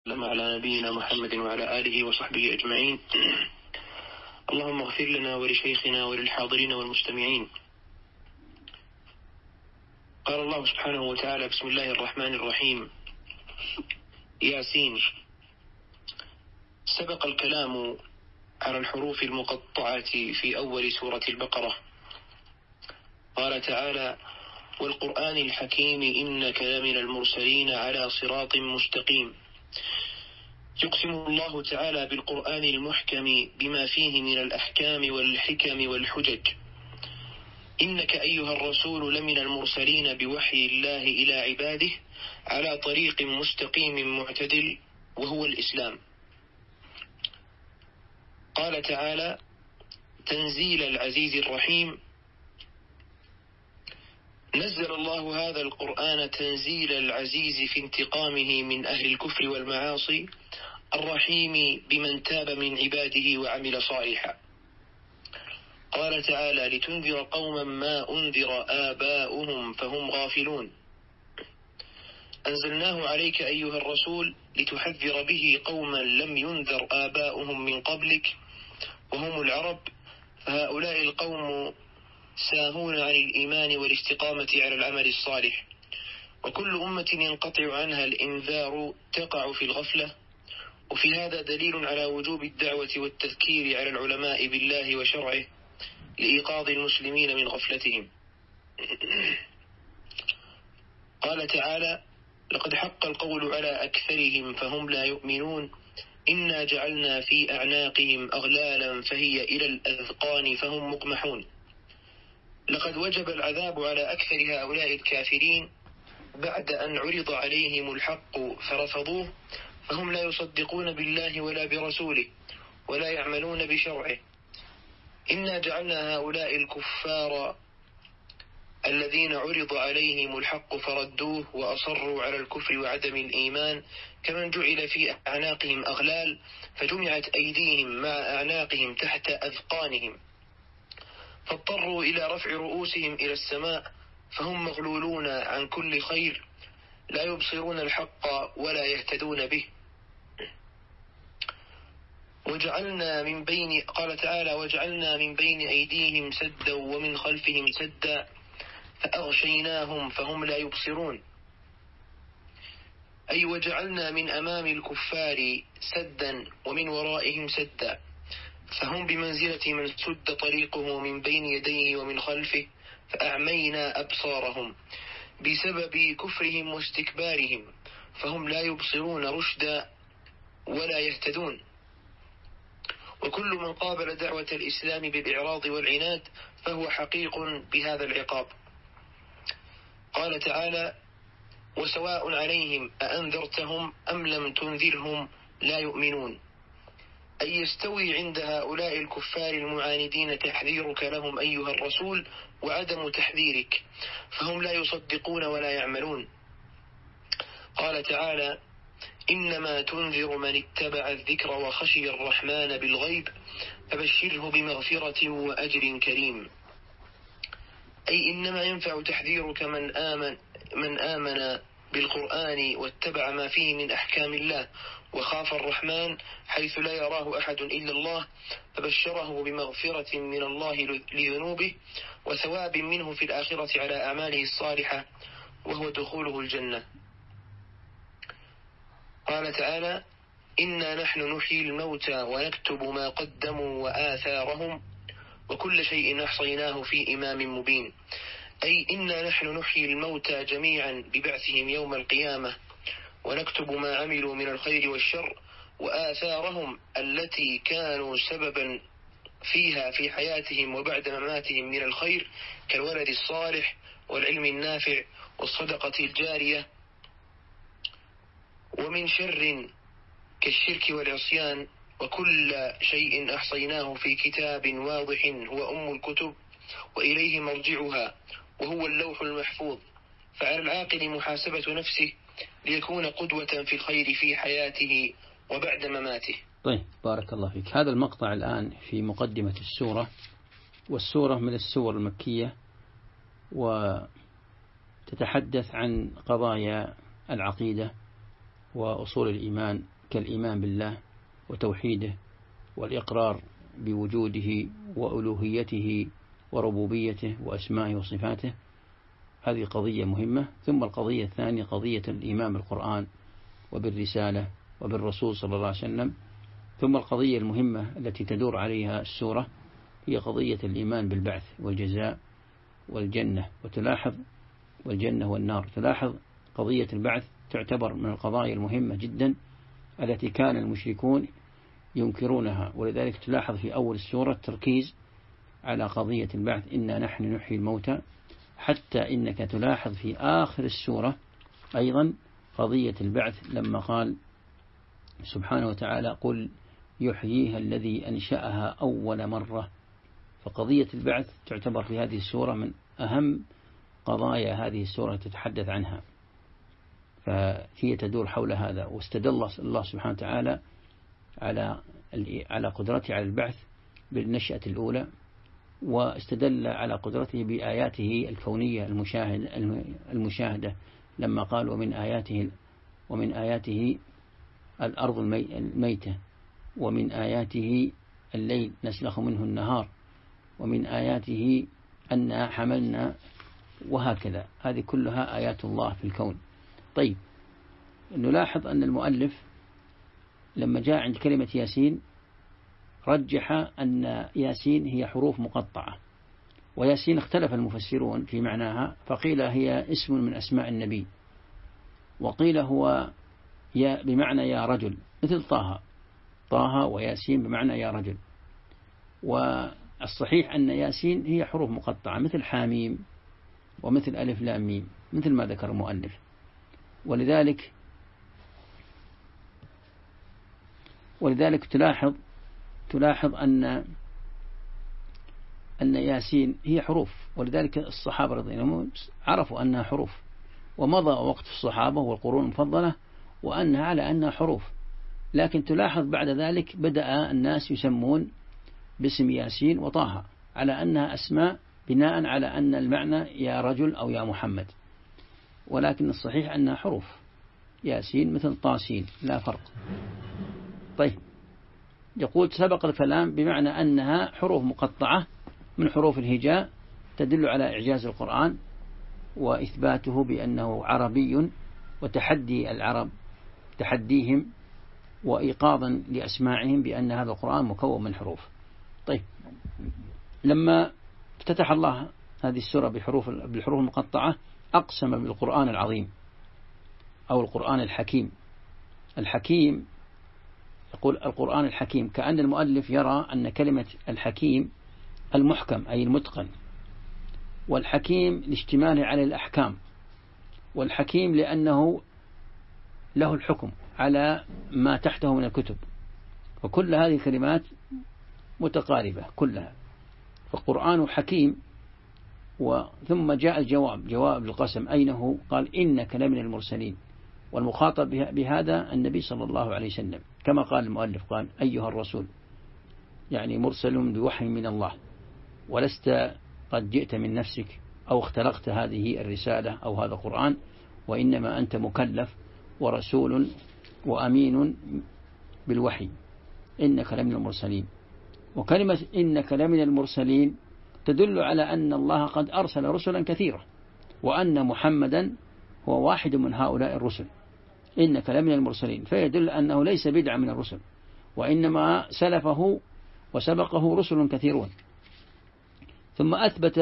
وسلم على نبينا محمد وعلى آله وصحبه أجمعين. اللهم اغفر لنا ولشيخنا وللحاضرين والمستمعين. قال الله سبحانه وتعالى: بسم الله الرحمن الرحيم. ياسين. سبق الكلام على الحروف المقطعة في أول سورة البقرة. قال تعالى: والقرآن الحكيم إنك لمن المرسلين على صراط مستقيم. يقسم الله تعالى بالقرآن المحكم بما فيه من الأحكام والحكم والحجج. إنك أيها الرسول لمن المرسلين بوحي الله إلى عباده على طريق مستقيم معتدل وهو الإسلام. قال تعالى: تنزيل العزيز الرحيم. نزل الله هذا القرآن تنزيل العزيز في انتقامه من أهل الكفر والمعاصي، الرحيم بمن تاب من عباده وعمل صالحا. قال تعالى: لتنذر قوما ما أنذر آباؤهم فهم غافلون. أنزلناه عليك أيها الرسول لتحذر به قوما لم ينذر آباؤهم من قبلك وهم العرب، فهؤلاء القوم ساهون عن الإيمان والاستقامة على العمل الصالح، وكل أمة ينقطع عنها الإنذار تقع في الغفلة. وفي هذا دليل على وجوب الدعوة والتذكير على العلماء بالله وشرعه لإيقاظ المسلمين من غفلتهم. قال تعالى: لقد حق القول على أكثرهم فهم لا يؤمنون. إنا جعلنا في أعناقهم أغلالا فهي إلى الأذقان فهم مقمحون. لقد وجب العذاب على أكثر هؤلاء الكافرين بعد أن عرض عليهم الحق فرفضوه، فهم لا يصدقون بالله ولا برسوله ولا يعملون بشرعه. إنا جعلنا هؤلاء الكفار الذين عرض عليهم الحق فردوه وأصروا على الكفر وعدم الإيمان كمن جعل في أعناقهم أغلال فجمعت أيديهم مع أعناقهم تحت أذقانهم، فاضطروا إلى رفع رؤوسهم إلى السماء فهم مغلولون عن كل خير، لا يبصرون الحق ولا يهتدون به. قال تعالى: وجعلنا من بين أيديهم سدا ومن خلفهم سدا فأغشيناهم فهم لا يبصرون. أي وجعلنا من أمام الكفار سدا ومن ورائهم سدا، فهم بمنزلة من سد طريقه من بين يديه ومن خلفه، فأعمينا أبصارهم بسبب كفرهم واستكبارهم، فهم لا يبصرون رشدا ولا يهتدون. وكل من قابل دعوة الإسلام بالإعراض والعناد فهو حقيق بهذا العقاب. قال تعالى: وسواء عليهم أأنذرتهم أم لم تنذرهم لا يؤمنون. أي يستوي عند هؤلاء الكفار المعاندين تحذيرك لهم أيها الرسول وعدم تحذيرك، فهم لا يصدقون ولا يعملون. قال تعالى: إنما تنذر من اتبع الذكر وخشي الرحمن بالغيب فبشره بمغفرة وأجر كريم. أي إنما ينفع تحذيرك من آمن بالقرآن واتبع ما فيه من أحكام الله وخاف الرحمن حيث لا يراه أحد إلا الله، فبشره بمغفرة من الله لذنوبه وثواب منه في الآخرة على أعماله الصالحة وهو دخوله الجنة. قال تعالى: إنا نحن نحيي الموتى ونكتب ما قدموا وآثارهم وكل شيء أحصيناه في إمام مبين. أي إنا نحن نحيي الموتى جميعا ببعثهم يوم القيامة ونكتب ما عملوا من الخير والشر وآثارهم التي كانوا سببا فيها في حياتهم وبعد مماتهم من الخير كالولد الصالح والعلم النافع والصدقة الجارية، ومن شر كالشرك والعصيان، وكل شيء أحصيناه في كتاب واضح هو أم الكتب وإليه مرجعها وهو اللوح المحفوظ. فعلى العاقل محاسبة نفسه ليكون قدوة في الخير في حياته وبعد مماته. طيب، بارك الله فيك. هذا المقطع الآن في مقدمة السورة، والسورة من السور المكية وتتحدث عن قضايا العقيدة وأصول الإيمان كالإيمان بالله وتوحيده والإقرار بوجوده وألوهيته وربوبيته وأسمائه وصفاته، هذه قضية مهمة. ثم القضية الثانية قضية الإيمان بالقرآن وبالرسالة وبالرسول صلى الله عليه وسلم. ثم القضية المهمة التي تدور عليها السورة هي قضية الإيمان بالبعث والجزاء والجنة، وتلاحظ والجنة والنار. تلاحظ قضية البعث تعتبر من القضايا المهمة جدا التي كان المشركون ينكرونها، ولذلك تلاحظ في أول السورة التركيز على قضية البعث، إنا نحن نحيي الموتى، حتى إنك تلاحظ في آخر السورة أيضا قضية البعث لما قال سبحانه وتعالى قل يحييها الذي أنشأها أول مرة. فقضية البعث تعتبر في هذه السورة من أهم قضايا هذه السورة تتحدث عنها، فهي تدور حول هذا. واستدل الله سبحانه وتعالى على قدرته على البعث بالنشأة الأولى، واستدل على قدرته بآياته الكونية المشاهدة لما قال ومن آياته الأرض الميتة، ومن آياته الليل نسلخ منه النهار، ومن آياته أن حملنا، وهكذا. هذه كلها آيات الله في الكون. طيب، نلاحظ أن المؤلف لما جاء عند كلمة ياسين رجح أن ياسين هي حروف مقطعة، وياسين اختلف المفسرون في معناها، فقيل هي اسم من أسماء النبي، وقيل هو بمعنى يا رجل مثل طه وياسين بمعنى يا رجل. والصحيح أن ياسين هي حروف مقطعة مثل حاميم ومثل ألف لام ميم مثل ما ذكر المؤلف. ولذلك تلاحظ أن ياسين هي حروف، ولذلك الصحابة رضي الله عنهم عرفوا أنها حروف، ومضى وقت الصحابة والقرون المفضلة وأنها على أنها حروف. لكن تلاحظ بعد ذلك بدأ الناس يسمون باسم ياسين وطه على أنها أسماء بناء على أن المعنى يا رجل أو يا محمد، ولكن الصحيح أنها حروف. ياسين مثل طاسين لا فرق. طيب، يقول سبق الكلام بمعنى أنها حروف مقطعة من حروف الهجاء تدل على إعجاز القرآن وإثباته بأنه عربي، وتحدي العرب تحديهم وإيقاظا لأسماعهم بأن هذا القرآن مكون من حروف. طيب، لما افتتح الله هذه السورة بالحروف المقطعة أقسم بالقرآن العظيم أو القرآن الحكيم. الحكيم يقول القرآن الحكيم، كأن المؤلف يرى أن كلمة الحكيم المحكم أي المتقن، والحكيم لاشتماله على الأحكام، والحكيم لأنه له الحكم على ما تحته من الكتب، وكل هذه الكلمات متقاربة كلها، فالقرآن حكيم. ثم جاء جواب القسم أينه، قال إنك لمن المرسلين، والمخاطب بهذا النبي صلى الله عليه وسلم، كما قال المؤلف قال أيها الرسول، يعني مرسل بوحي من الله، ولست قد جئت من نفسك أو اختلقت هذه الرسالة أو هذا القرآن، وإنما أنت مكلف ورسول وأمين بالوحي، إنك لمن المرسلين. وكلمة إنك لمن المرسلين تدل على أن الله قد أرسل رسلا كثيرة، وأن محمدا هو واحد من هؤلاء الرسل. إنك لمن المرسلين، فيدل أنه ليس بدعة من الرسل، وإنما سلفه وسبقه رسل كثيرون. ثم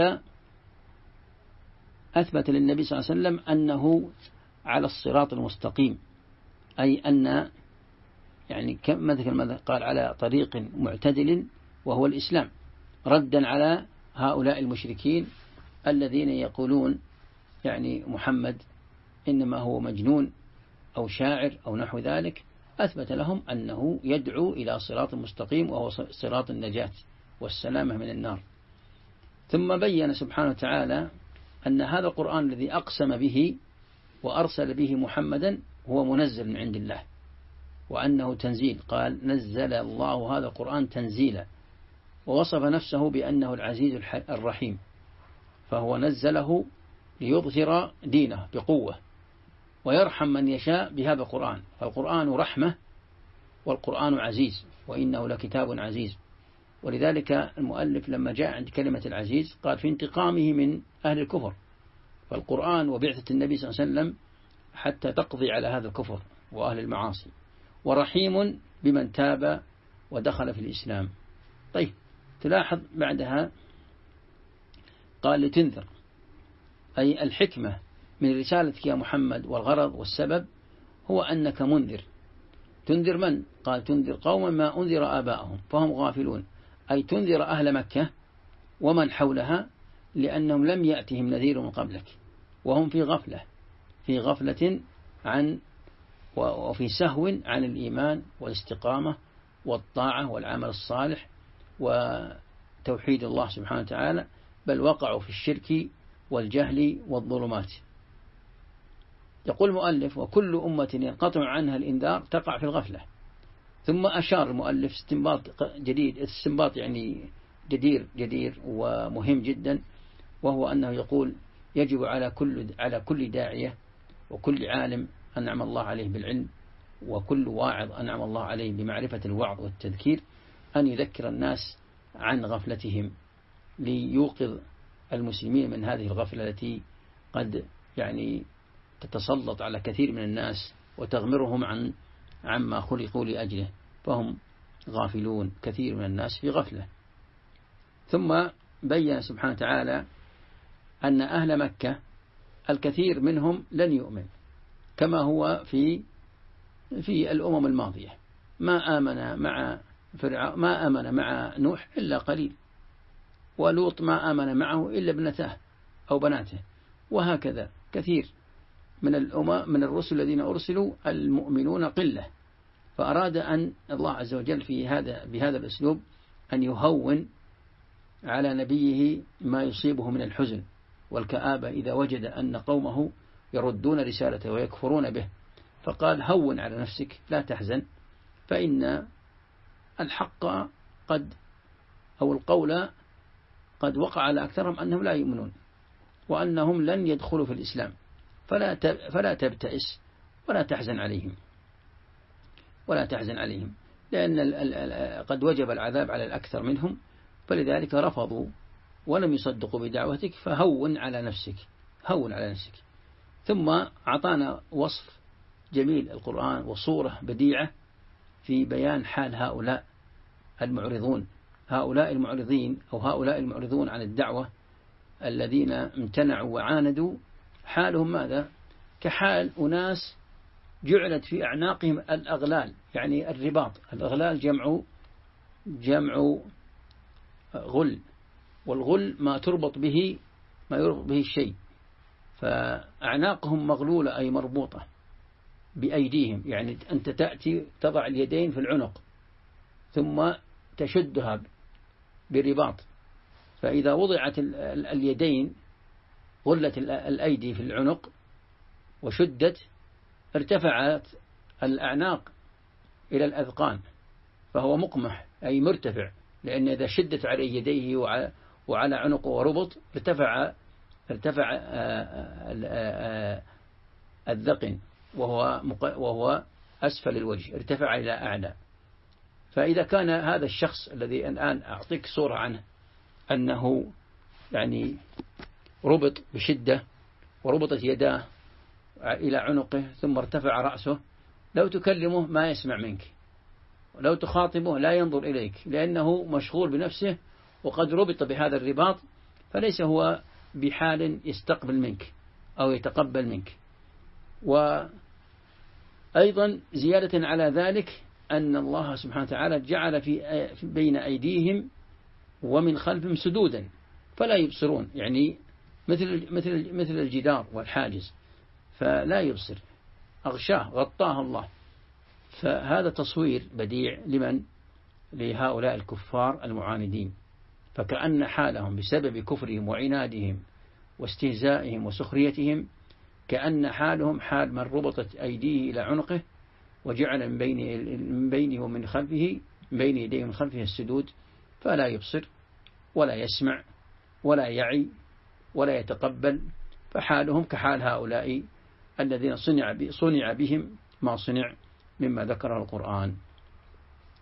أثبت للنبي صلى الله عليه وسلم أنه على الصراط المستقيم، أي أن يعني مثل قال على طريق معتدل وهو الإسلام، ردا على هؤلاء المشركين الذين يقولون يعني محمد إنما هو مجنون أو شاعر أو نحو ذلك. أثبت لهم أنه يدعو إلى صراط مستقيم وهو صراط النجاة والسلامة من النار. ثم بين سبحانه وتعالى أن هذا القرآن الذي أقسم به وأرسل به محمدا هو منزل من عند الله، وأنه تنزيل، قال نزل الله هذا القرآن تنزيلا، ووصف نفسه بأنه العزيز الرحيم، فهو نزله ليظهر دينه بقوة ويرحم من يشاء بهذا القرآن. فالقرآن رحمة والقرآن عزيز وإنه لكتاب عزيز. ولذلك المؤلف لما جاء عند كلمة العزيز قال في انتقامه من أهل الكفر، فالقرآن وبعثة النبي صلى الله عليه وسلم حتى تقضي على هذا الكفر وأهل المعاصي، ورحيم بمن تاب ودخل في الإسلام. طيب تلاحظ بعدها قال لتنذر، أي الحكمة من رسالتك يا محمد والغرض والسبب هو أنك منذر. تنذر من؟ قال تنذر قوما ما أنذر آباءهم فهم غافلون، أي تنذر أهل مكة ومن حولها لأنهم لم يأتهم نذير من قبلك وهم في غفلة عن وفي سهو عن الإيمان والاستقامة والطاعة والعمل الصالح وتوحيد الله سبحانه وتعالى، بل وقعوا في الشرك والجهل والظلمات. يقول المؤلف وكل أمة ينقطع عنها الإنذار تقع في الغفلة. ثم أشار المؤلف استنباط جديد، استنباط يعني جدير ومهم جدا، وهو أنه يقول يجب على كل داعية وكل عالم أنعم الله عليه بالعلم وكل واعظ أنعم الله عليه بمعرفة الوعظ والتذكير أن يذكر الناس عن غفلتهم ليوقظ المسلمين من هذه الغفلة التي قد يعني تتسلط على كثير من الناس وتغمرهم عما خلقوا لأجله، فهم غافلون، كثير من الناس في غفلة. ثم بين سبحانه وتعالى أن أهل مكة الكثير منهم لن يؤمن، كما هو في الأمم الماضية، ما آمن مع نوح إلا قليل، ولوط ما آمن معه إلا ابنته أو بناته، وهكذا كثير من الرسل الذين أرسلوا المؤمنون قلة. فأراد أن الله عز وجل بهذا الأسلوب أن يهون على نبيه ما يصيبه من الحزن والكآبة إذا وجد أن قومه يردون رسالته ويكفرون به، فقال هون على نفسك لا تحزن، فإن الحق القول قد وقع على أكثرهم أنهم لا يؤمنون وأنهم لن يدخلوا في الإسلام، فلا تبتئس ولا تحزن عليهم لأن قد وجب العذاب على الأكثر منهم، فلذلك رفضوا ولم يصدقوا بدعوتك، فهون على نفسك. ثم أعطانا وصف جميل القرآن وصورة بديعة في بيان حال هؤلاء المعرضين أو هؤلاء المعرضون عن الدعوة الذين امتنعوا وعاندوا. حالهم ماذا؟ كحال أناس جعلت في أعناقهم الأغلال، يعني الرباط. الأغلال جمع غل، والغل ما يربط به الشيء، فأعناقهم مغلولة أي مربوطة بأيديهم، يعني أنت تأتي تضع اليدين في العنق ثم تشدها برباط، فإذا وضعت اليدين غلت الأيدي في العنق وشدت ارتفعت الأعناق إلى الأذقان، فهو مقمح أي مرتفع، لأن إذا شدت على يديه وعلى عنقه وربط ارتفع الذقن وهو أسفل الوجه، ارتفع إلى أعلى. فإذا كان هذا الشخص الذي الآن أعطيك صورة عنه أنه يعني ربط بشدة وربطت يداه إلى عنقه ثم ارتفع رأسه، لو تكلمه ما يسمع منك، ولو تخاطبه لا ينظر إليك، لأنه مشغول بنفسه وقد ربط بهذا الرباط، فليس هو بحال يستقبل منك أو يتقبل منك. وأيضا زيادة على ذلك أن الله سبحانه وتعالى جعل في بين أيديهم ومن خلفهم سدودا فلا يبصرون، يعني مثل الجدار والحاجز، فلا يبصر، أغشاه غطاه الله. فهذا تصوير بديع لهؤلاء الكفار المعاندين، فكأن حالهم بسبب كفرهم وعنادهم واستهزائهم وسخريتهم كأن حالهم حال من ربطت أيديه إلى عنقه وجعل من بينه ومن خلفه، من بين يديه ومن خلفه السدود، فلا يبصر ولا يسمع ولا يعي ولا يتقبل. فحالهم كحال هؤلاء الذين صنع بهم ما صنع مما ذكره القرآن.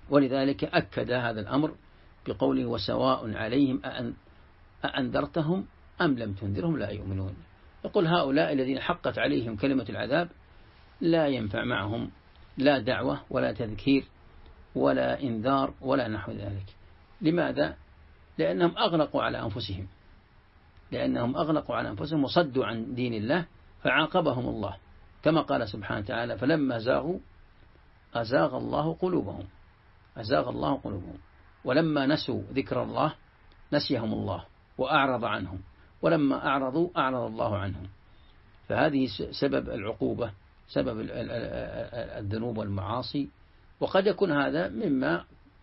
ولذلك أكد هذا الأمر بقوله وسواء عليهم أأنذرتهم أم لم تنذرهم لا يؤمنون. يقول هؤلاء الذين حقت عليهم كلمة العذاب لا ينفع معهم لا دعوة ولا تذكير ولا إنذار ولا نحو ذلك. لماذا؟ لأنهم أغلقوا على أنفسهم وصدوا عن دين الله فعاقبهم الله، كما قال سبحانه وتعالى فلما زاغوا أزاغ الله قلوبهم ولما نسوا ذكر الله نسيهم الله وأعرض عنهم ولما أعرضوا أعرض الله عنهم. فهذه سبب العقوبة، سبب الذنوب والمعاصي. وقد يكون هذا مما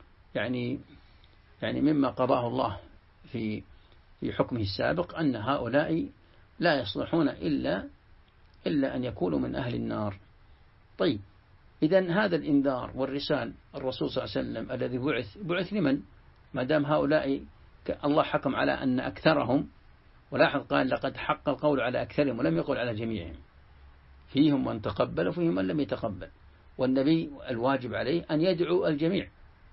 مما قضاه الله في حكمه السابق أن هؤلاء لا يصلحون إلا أن يكونوا من أهل النار. طيب، إذن هذا الإنذار والرسال الرسول صلى الله عليه وسلم الذي بعث لمن؟ ما دام هؤلاء الله حكم على أن أكثرهم، ولاحظ قال لقد حق القول على أكثرهم ولم يقل على جميعهم، فيهم من تقبل وفيهم من لم يتقبل. والنبي الواجب عليه أن يدعو الجميع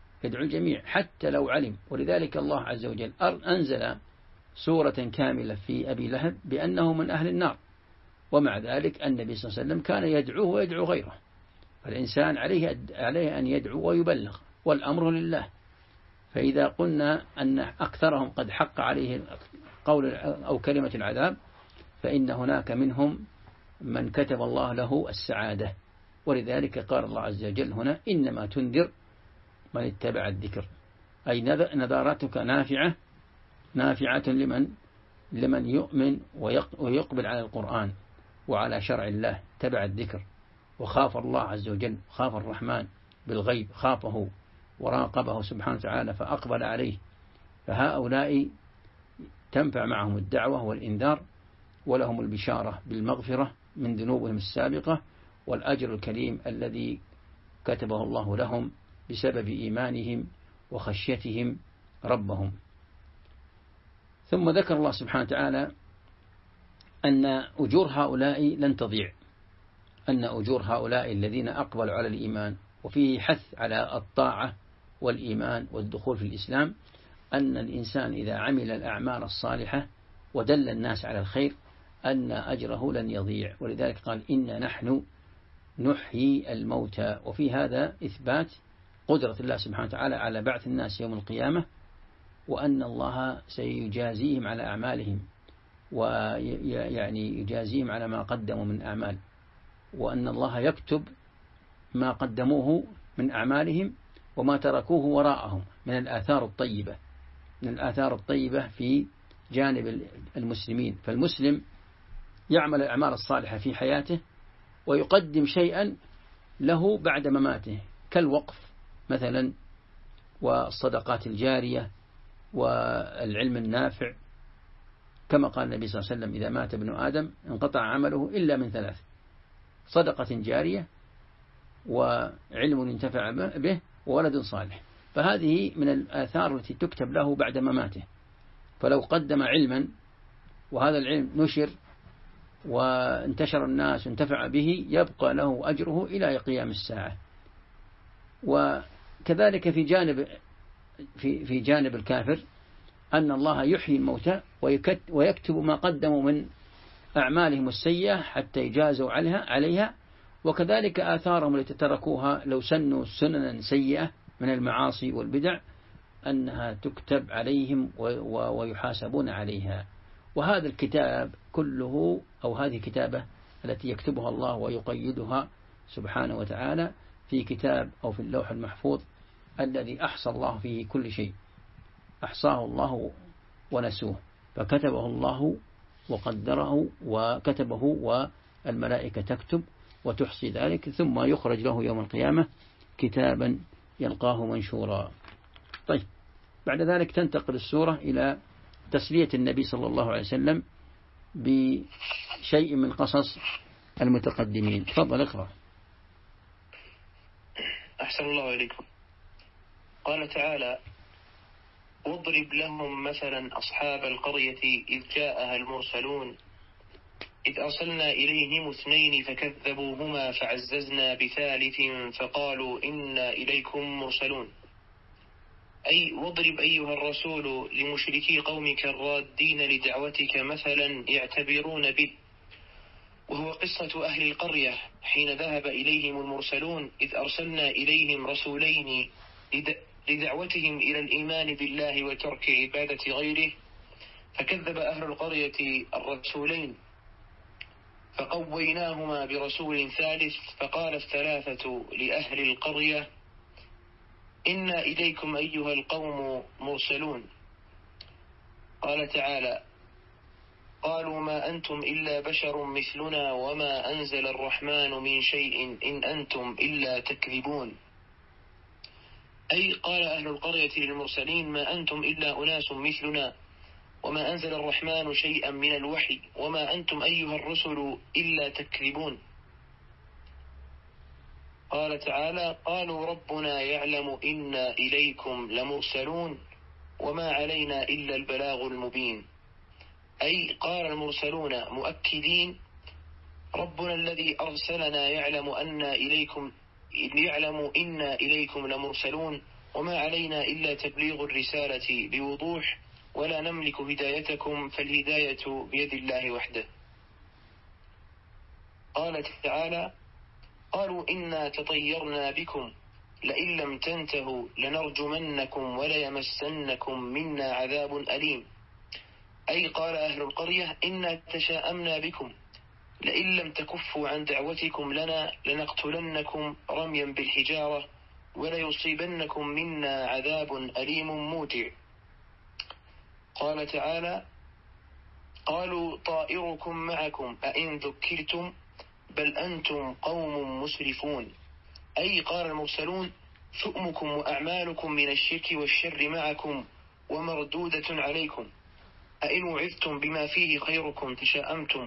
حتى لو علم. ولذلك الله عز وجل أنزل سورة كاملة في أبي لهب بأنه من أهل النار، ومع ذلك النبي صلى الله عليه وسلم كان يدعوه ويدعو غيره. فالإنسان عليه أن يدعو ويبلغ، والأمر لله. فإذا قلنا أن أكثرهم قد حق عليه قول أو كلمة العذاب، فإن هناك منهم من كتب الله له السعادة. ولذلك قال الله عز وجل هنا إنما تنذر من اتبع الذكر، أي نذارتك نافعة لمن يؤمن ويقبل على القرآن وعلى شرع الله، تبع الذكر وخاف الله عز وجل، خاف الرحمن بالغيب، خافه وراقبه سبحانه وتعالى فأقبل عليه. فهؤلاء تنفع معهم الدعوة والإنذار، ولهم البشارة بالمغفرة من ذنوبهم السابقة والأجر الكريم الذي كتبه الله لهم بسبب إيمانهم وخشيتهم ربهم. ثم ذكر الله سبحانه وتعالى أن أجور هؤلاء لن تضيع، أن أجور هؤلاء الذين أقبلوا على الإيمان، وفيه حث على الطاعة والإيمان والدخول في الإسلام، أن الإنسان إذا عمل الأعمال الصالحة ودل الناس على الخير أن أجره لن يضيع. ولذلك قال إنا نحن نحيي الموتى. وفي هذا إثبات قدرة الله سبحانه وتعالى على بعث الناس يوم القيامة، وأن الله سيجازيهم على أعمالهم، ويعني يجازيهم على ما قدموا من أعمال، وأن الله يكتب ما قدموه من أعمالهم وما تركوه وراءهم من الآثار الطيبة في جانب المسلمين. فالمسلم يعمل الأعمال الصالحة في حياته ويقدم شيئا له بعد مماته، كالوقف مثلا والصدقات الجارية والعلم النافع، كما قال النبي صلى الله عليه وسلم إذا مات ابن آدم انقطع عمله إلا من ثلاث: صدقة جارية وعلم ينتفع به وولد صالح. فهذه من الآثار التي تكتب له بعد مماته. فلو قدم علما وهذا العلم نشر وانتشر الناس وانتفع به يبقى له أجره إلى قيام الساعة. وكذلك في جانب الكافر أن الله يحيي الموتى ويكتب ما قدموا من أعمالهم السيئة حتى يجازوا عليها، وكذلك آثارهم التي تركوها لو سنوا سننا سيئة من المعاصي والبدع أنها تكتب عليهم ويحاسبون عليها. وهذا الكتاب كله أو هذه كتابة التي يكتبها الله ويقيدها سبحانه وتعالى في كتاب أو في اللوح المحفوظ الذي أحصى الله فيه كل شيء، أحصاه الله ونسوه، فكتبه الله وقدره وكتبه، والملائكة تكتب وتحصي ذلك، ثم يخرج له يوم القيامة كتابا يلقاه منشورا. طيب، بعد ذلك تنتقل السورة إلى تسلية النبي صلى الله عليه وسلم بشيء من قصص المتقدمين. تفضل اقرأ. أحسن الله إليكم. قال تعالى: واضرب لهم مثلا أصحاب القرية إذ جاءها المرسلون إذ أرسلنا إليهم 2 فكذبوهما فعززنا بثالث فقالوا إنا إليكم مرسلون. أي واضرب أيها الرسول لمشركي قومك الرادين لدعوتك مثلا يعتبرون به. وهو قصة أهل القرية حين ذهب إليهم المرسلون إذ أرسلنا إليهم رسولين لدعوتهم إلى الإيمان بالله وترك عبادة غيره، فكذب أهل القرية الرسولين فقويناهما برسول ثالث، فقال الثلاثة لأهل القرية إنا إليكم أيها القوم مرسلون. قال تعالى قالوا ما أنتم إلا بشر مثلنا وما أنزل الرحمن من شيء إن أنتم إلا تكذبون. أي قال أهل القرية للمرسلين ما أنتم إلا أناس مثلنا وما أنزل الرحمن شيئا من الوحي وما أنتم أيها الرسل إلا تكذبون. قال تعالى قالوا ربنا يعلم إنا إليكم لمرسلون وما علينا إلا البلاغ المبين. أي قال المرسلون مؤكدين ربنا الذي أرسلنا يعلم إنا إليكم لمرسلون وما علينا إلا تبليغ الرسالة بوضوح ولا نملك هدايتكم فالهداية بيد الله وحده. قال تعالى قالوا إنا تطيرنا بكم لئن لم تنتهوا لنرجمنكم وليمسنكم منا عذاب أليم. أي قال أهل القرية إنا تشاءمنا بكم لئن لم تكفوا عن دعوتكم لنا لنقتلنكم رميا بالحجارة وليصيبنكم منا عذاب أليم موجع. قال تعالى قالوا طائركم معكم أئن ذكرتم بل أنتم قوم مسرفون. أي قال المرسلون ثؤمكم وأعمالكم من الشرك والشر معكم ومردودة عليكم، أئن وعظتم بما فيه خيركم تشاءمتم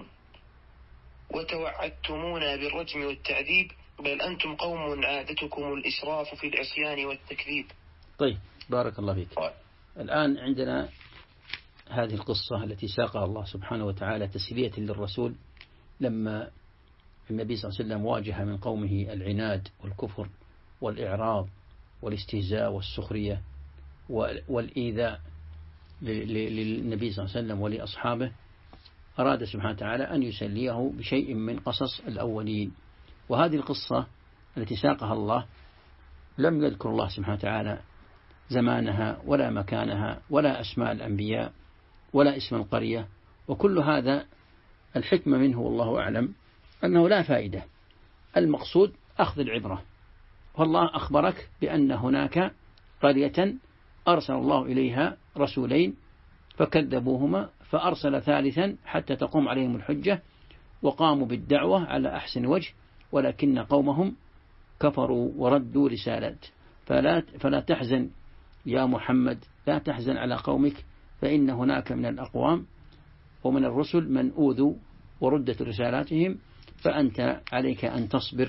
وتوعدتمونا بالرجم والتعذيب بل أنتم قوم عادتكم الإسراف في العصيان والتكذيب. طيب بارك الله فيك. الآن عندنا هذه القصة التي ساقها الله سبحانه وتعالى تسلية للرسول لما النبي صلى الله عليه وسلم واجه من قومه العناد والكفر والإعراض والاستهزاء والسخرية والإيذاء للنبي صلى الله عليه وسلم ولأصحابه. أراد سبحانه وتعالى أن يسليه بشيء من قصص الأولين. وهذه القصة التي ساقها الله لم يذكر الله سبحانه وتعالى زمانها ولا مكانها ولا أسماء الأنبياء ولا اسم القرية، وكل هذا الحكمة منه والله أعلم أنه لا فائدة. المقصود أخذ العبرة. والله أخبرك بأن هناك قرية أرسل الله إليها رسولين فكذبوهما فأرسل ثالثا حتى تقوم عليهم الحجة وقاموا بالدعوة على أحسن وجه ولكن قومهم كفروا وردوا رسالات. فلا تحزن يا محمد، لا تحزن على قومك، فإن هناك من الأقوام ومن الرسل من أوذوا وردت رسالاتهم، فأنت عليك أن تصبر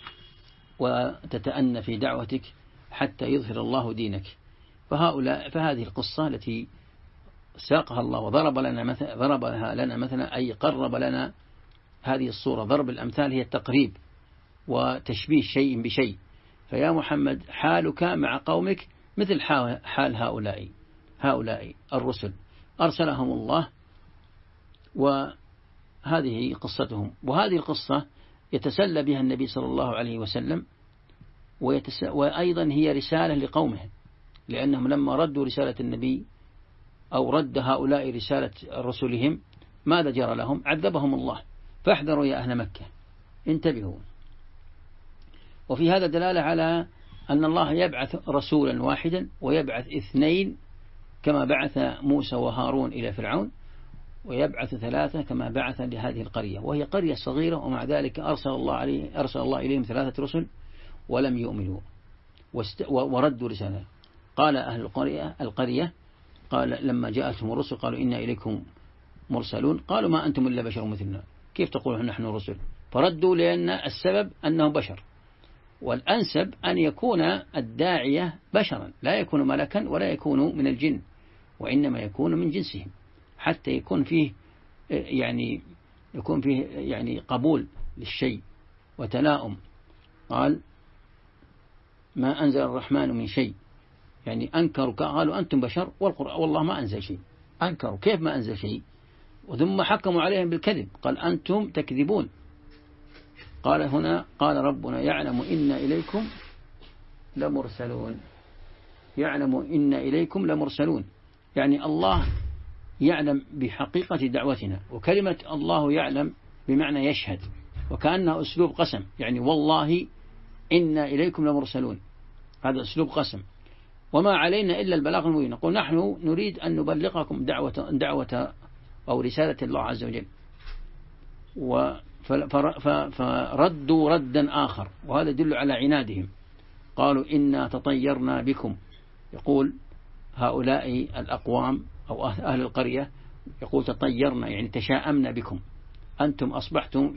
وتتأنى في دعوتك حتى يظهر الله دينك. فهذه القصة التي ساقها الله ضربها لنا مثلا أي قرب لنا هذه الصورة. ضرب الأمثال هي التقريب وتشبيه شيء بشيء. فيا محمد حالك مع قومك مثل حال هؤلاء الرسل أرسلهم الله، وهذه قصتهم. وهذه القصة يتسلى بها النبي صلى الله عليه وسلم، وأيضا هي رسالة لقومه، لأنهم لما ردوا رسالة النبي أو رد هؤلاء رسالة رسلهم ماذا جرى لهم؟ عذبهم الله. فاحذروا يا أهل مكة، انتبهوا. وفي هذا دلالة على أن الله يبعث رسولا واحدا ويبعث اثنين كما بعث موسى وهارون إلى فرعون، ويبعث ثلاثة كما بعث لهذه القرية، وهي قرية صغيرة ومع ذلك أرسل الله إليهم 3 رسل ولم يؤمنوا وردوا رسالة. قال أهل القرية قال لما جاءتهم الرسل قالوا إنا إليكم مرسلون، قالوا ما أنتم إلا بشر مثلنا، كيف تقولون نحن رسل؟ فردوا لأن السبب أنه بشر، والأنسب أن يكون الداعية بشرا، لا يكون ملكا ولا يكون من الجن، وإنما يكون من جنسهم حتى يكون فيه يعني قبول للشيء وتلاؤم. قال ما أنزل الرحمن من شيء يعني أنكروا قالوا أنتم بشر والله ما أنزل شيء. أنكروا كيف ما أنزل شيء، وثم حكموا عليهم بالكذب، قال أنتم تكذبون. قال هنا قال ربنا يعلم إن إليكم لمرسلون. يعلم إن إليكم لمرسلون، يعني الله يعلم بحقيقة دعوتنا. وكلمة الله يعلم بمعنى يشهد، وكأنه أسلوب قسم، يعني والله إن إليكم لمرسلون، هذا أسلوب قسم. وما علينا إلا البلاغ المبين. نقول نحن نريد أن نبلغكم دعوة أو رسالة الله عز وجل. فردوا ردا آخر، وهذا يدل على عنادهم. قالوا إنا تطيرنا بكم، يقول هؤلاء الأقوام أو أهل القرية، يقول تطيرنا يعني تشاءمنا بكم، أنتم أصبحتم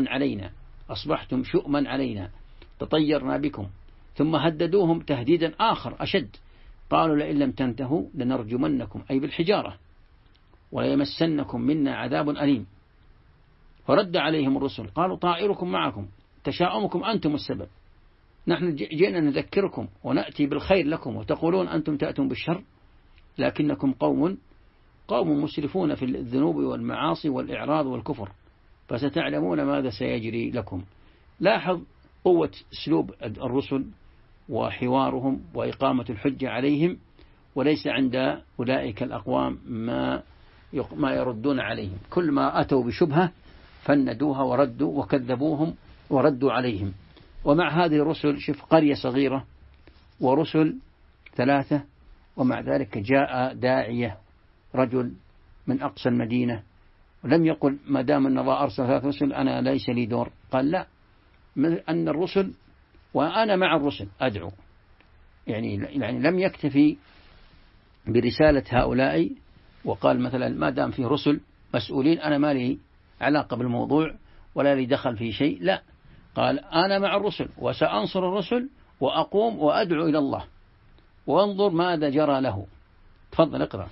شؤما علينا، تطيرنا بكم. ثم هددوهم تهديدا آخر أشد، قالوا لئن لم تنتهوا لنرجمنكم، أي بالحجارة، وليمسنكم منا عذاب أليم. فرد عليهم الرسل قالوا طائركم معكم، تشاؤمكم أنتم السبب، نحن جئنا نذكركم ونأتي بالخير لكم، وتقولون أنتم تأتون بالشر، لكنكم قوم مسرفون في الذنوب والمعاصي والإعراض والكفر، فستعلمون ماذا سيجري لكم. لاحظ قوة أسلوب الرسل وحوارهم وإقامة الحجة عليهم، وليس عند أولئك الأقوام ما يردون عليهم. كل ما أتوا بشبهة فندوها وردوا وكذبوهم وردوا عليهم. ومع هذه الرسل، شوف قرية صغيرة ورسل 3، ومع ذلك جاء داعية رجل من أقصى المدينة، ولم يقل ما دام أن الله أرسل 3 رسل أنا ليس لي دور، قال لا، أن الرسل وأنا مع الرسل أدعو. يعني لم يكتفي برسالة هؤلاء وقال مثلا ما دام فيه رسل مسؤولين أنا ما لي علاقة بالموضوع ولا لي دخل في شيء، لا، قال أنا مع الرسل وسأنصر الرسل وأقوم وأدعو إلى الله، وانظر ماذا جرى له. تفضل اقرأ.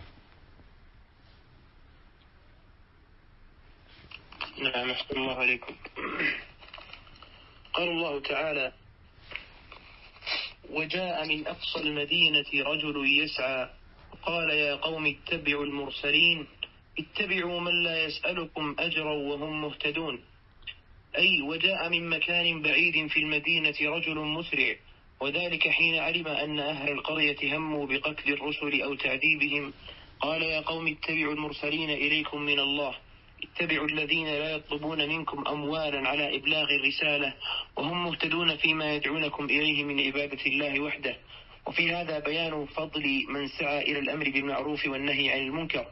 نعم، أحسن الله عليكم. قال الله تعالى: وجاء من أقصى المدينة رجل يسعى قال يا قوم اتبعوا المرسلين اتبعوا من لا يسألكم أجرا وهم مهتدون. أي وجاء من مكان بعيد في المدينة رجل مسرع، وذلك حين علم أن أهل القرية هموا بقتل الرسل أو تعذيبهم، قال يا قوم اتبعوا المرسلين إليكم من الله، اتبعوا الذين لا يطلبون منكم أموالا على إبلاغ الرسالة وهم مهتدون فيما يدعونكم إليه من عبادة الله وحده. وفي هذا بيان فضل من سعى إلى الأمر بالمعروف والنهي عن المنكر.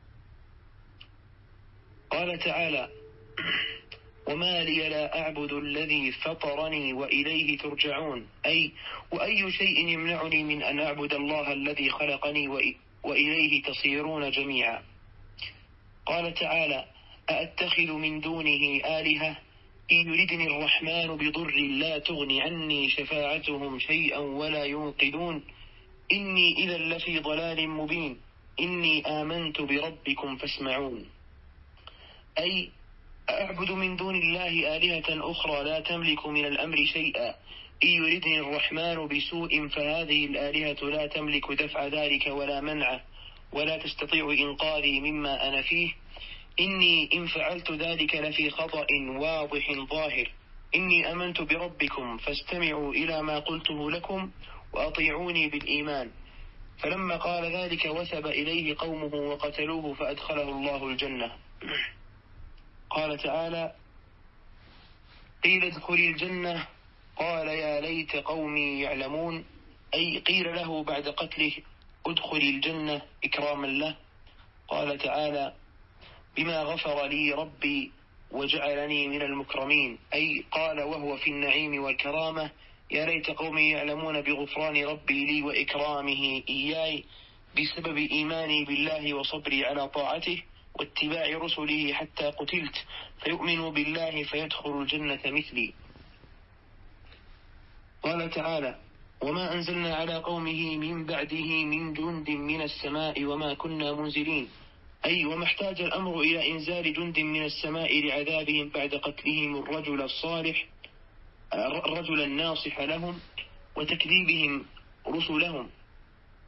قال تعالى: وما لي لا أعبد الذي فطرني وإليه ترجعون. أي وأي شيء يمنعني من أن أعبد الله الذي خلقني وإليه تصيرون جميعا. قال تعالى: أأتخذ من دونه آلهة إن يردني الرحمن بضر لا تغني عني شفاعتهم شيئا ولا ينقذون إني إذا لفي ضلال مبين إني آمنت بربكم فاسمعون. أي أعبد من دون الله آلهة أخرى لا تملك من الأمر شيئا، إن يردني الرحمن بسوء فهذه الآلهة لا تملك دفع ذلك ولا منعه ولا تستطيع إنقاذي مما أنا فيه، إني إن فعلت ذلك لفي خطأ واضح ظاهر، إني أمنت بربكم فاستمعوا إلى ما قلته لكم وأطيعوني بالإيمان. فلما قال ذلك وثب إليه قومه وقتلوه فأدخله الله الجنة. قال تعالى: قيل ادخل الجنة قال يا ليت قومي يعلمون. أي قيل له بعد قتله ادخل الجنة إكراما له. قال تعالى: بما غفر لي ربي وجعلني من المكرمين. أي قال وهو في النعيم والكرامة: يا ليت قومي يعلمون بغفران ربي لي وإكرامه إياي بسبب إيماني بالله وصبري على طاعته واتباع رسله حتى قتلت فيؤمنوا بالله فيدخل الجنة مثلي. قال تعالى: وما أنزلنا على قومه من بعده من جند من السماء وما كنا منزلين. أي وما احتاج الأمر إلى إنزال جند من السماء لعذابهم بعد قتلهم الرجل الصالح الرجل الناصح لهم وتكذيبهم رسلهم.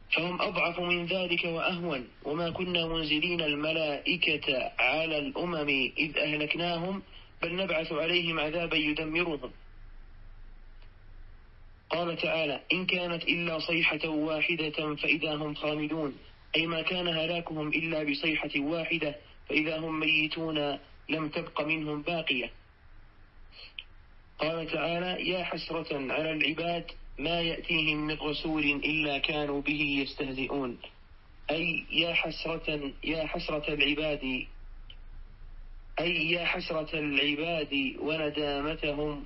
فهم أضعف من ذلك وأهون. وما كنا منزلين الملائكة على الأمم إذ أهلكناهم بل نبعث عليهم عذابا يدمرهم. قال تعالى: إن كانت إلا صيحة واحدة فإذا هم خامدون، أي ما كان هلاكهم إلا بصيحة واحدة فإذا هم ميتون لم تبق منهم باقية. قال تعالى: يا حسرة على العباد ما يأتيهم من رسول إلا كانوا به يستهزئون، أي يا حسرة العباد وندامتهم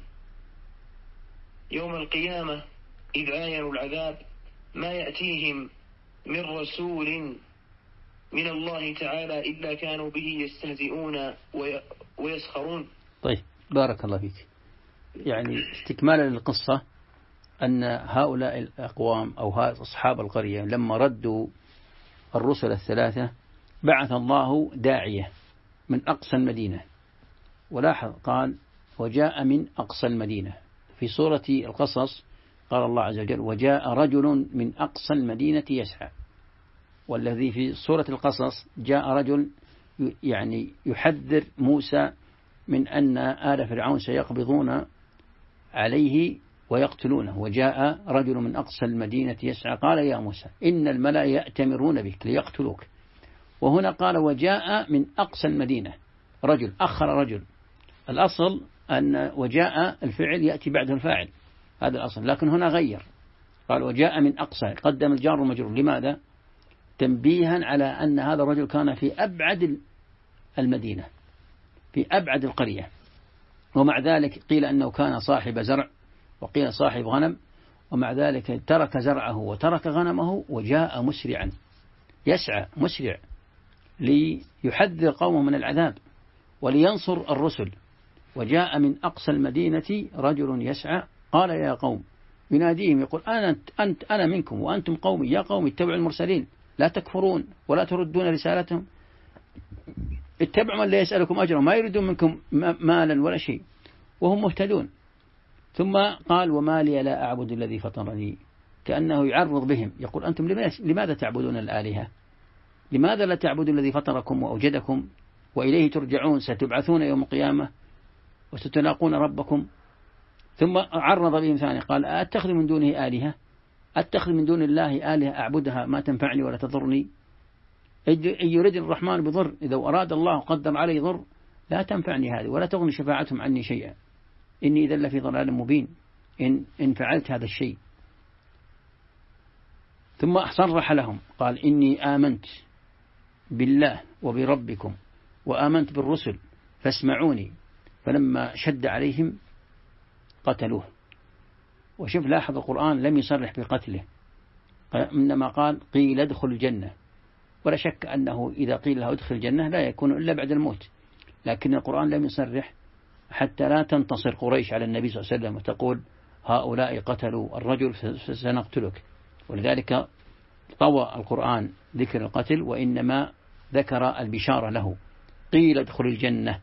يوم القيامة إذ عاينوا العذاب، ما يأتيهم من رسول من الله تعالى إلا كانوا به يستهزئون ويسخرون. طيب، بارك الله فيك. يعني استكمالا للقصة أن هؤلاء الأقوام أو أصحاب القرية لما ردوا الرسل الثلاثة بعث الله داعية من أقصى المدينة، ولاحظ قال: وجاء من أقصى المدينة. في سورة القصص قال الله عز وجل: وجاء رجل من أقصى المدينة يسعى. والذي في سورة القصص جاء رجل يعني يحذر موسى من أن آل فرعون سيقبضون عليه ويقتلونه. وجاء رجل من أقصى المدينة يسعى قال: يا موسى إن الملأ يأتمرون بك ليقتلوك. وهنا قال: وجاء من أقصى المدينة، رجل أخر رجل. الأصل أن وجاء الفعل يأتي بعده الفاعل، هذا الأصل، لكن هنا غير، قال: وجاء من أقصى، قدم الجار والمجرور. لماذا؟ تنبيها على أن هذا الرجل كان في أبعد المدينة، في أبعد القرية، ومع ذلك قيل أنه كان صاحب زرع وقيل صاحب غنم، ومع ذلك ترك زرعه وترك غنمه وجاء مسرعا، يسعى مسرع ليحذر قومه من العذاب ولينصر الرسل. وجاء من أقصى المدينة رجل يسعى قال: يا قوم، يناديهم يقول: أنا منكم وأنتم قومي، يا قوم اتبعوا المرسلين، لا تكفرون ولا تردون رسالتهم، اتبعوا من لا يسألكم أجرا، ما يريدون منكم مالا ولا شيء وهم مهتدون. ثم قال: وما لي لا أعبد الذي فطرني، كأنه يعرض بهم، يقول: أنتم لماذا تعبدون الآلهة؟ لماذا لا تعبدوا الذي فطركم وأوجدكم وإليه ترجعون، ستبعثون يوم القيامة وستلاقون ربكم. ثم عرض بهم ثاني قال: أتخذ من دونه آلهة، أتخذ من دون الله آلهة أعبدها ما تنفعني ولا تضرني، إن يريد الرحمن بضر، إذا أراد الله قدر علي ضر لا تنفعني هذه ولا تغني شفاعتهم عني شيئا، إني إذا لفي ضلال مبين إن فعلت هذا الشيء. ثم صرح لهم قال: إني آمنت بالله وبربكم وآمنت بالرسل فاسمعوني. فلما شد عليهم قتلوه. وشوف لاحظ القرآن لم يصرح بقتله، إنما قال: قيل ادخل الجنة. ولا شك أنه إذا قيل له ادخل الجنة لا يكون إلا بعد الموت، لكن القرآن لم يصرح حتى لا تنتصر قريش على النبي صلى الله عليه وسلم وتقول: هؤلاء قتلوا الرجل فسنقتلك. ولذلك طوى القرآن ذكر القتل، وإنما ذكر البشارة له: قيل ادخل الجنة،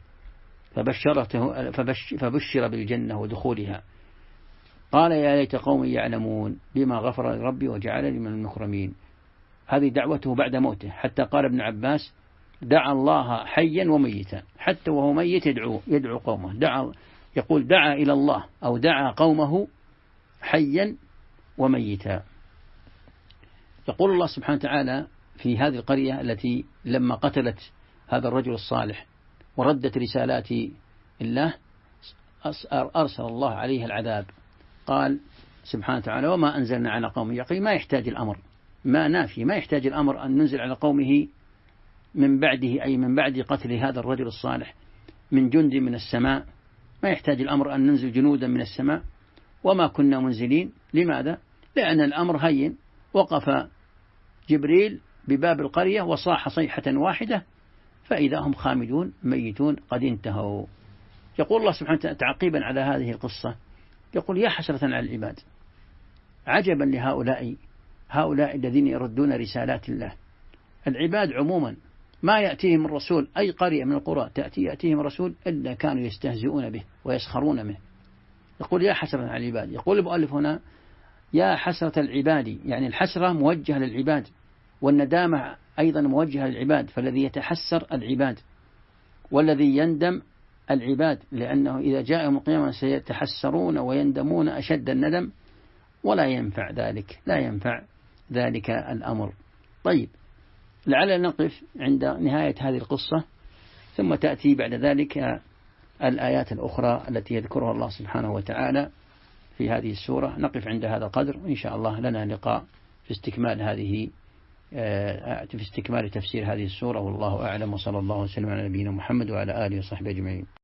فبشر بالجنة ودخولها. قال: يا ليت قومي يعلمون بما غفر لي ربي وجعلني من المكرمين. هذه دعوته بعد موته، حتى قال ابن عباس: دعا الله حيا وميتا، حتى وهو ميت يدعو قومه، يقول دعا إلى الله أو دعا قومه حيا وميتا. يقول الله سبحانه وتعالى في هذه القرية التي لما قتلت هذا الرجل الصالح وردت رسالات الله أرسل الله عليها العذاب. قال سبحانه وتعالى: وما أنزلنا على قومه يقين. ما يحتاج الأمر، ما نافي، ما يحتاج الأمر أن ننزل على قومه من بعده، أي من بعد قتل هذا الرجل الصالح، من جند من السماء. ما يحتاج الأمر أن ننزل جنودا من السماء، وما كنا منزلين. لماذا؟ لأن الأمر هين. وقف جبريل بباب القرية وصاح صيحة واحدة فإذا هم خامدون ميتون قد انتهوا. يقول الله سبحانه وتعالى تعقيبا على هذه القصة، يقول: يا حسرة على العباد، عجبا هؤلاء الذين يردون رسالات الله. العباد عموما ما يأتيهم الرسول، أي قرية من القرى يأتيهم الرسول إلا كانوا يستهزئون به ويسخرون منه. يقول: يا حسرة على العباد. يقول المؤلف هنا: يا حسرة العباد، يعني الحسرة موجهة للعباد، والندامة أيضا موجهة للعباد، فالذي يتحسر العباد والذي يندم العباد، لأنه إذا جاء يوم القيامة سيتحسرون ويندمون أشد الندم، ولا ينفع ذلك، لا ينفع ذلك الأمر. طيب، لعلنا نقف عند نهاية هذه القصة، ثم تأتي بعد ذلك الآيات الأخرى التي يذكرها الله سبحانه وتعالى في هذه السورة. نقف عند هذا القدر، إن شاء الله لنا لقاء في استكمال تفسير هذه السورة، والله أعلم، وصلى الله وسلم على نبينا محمد وعلى آله وصحبه أجمعين.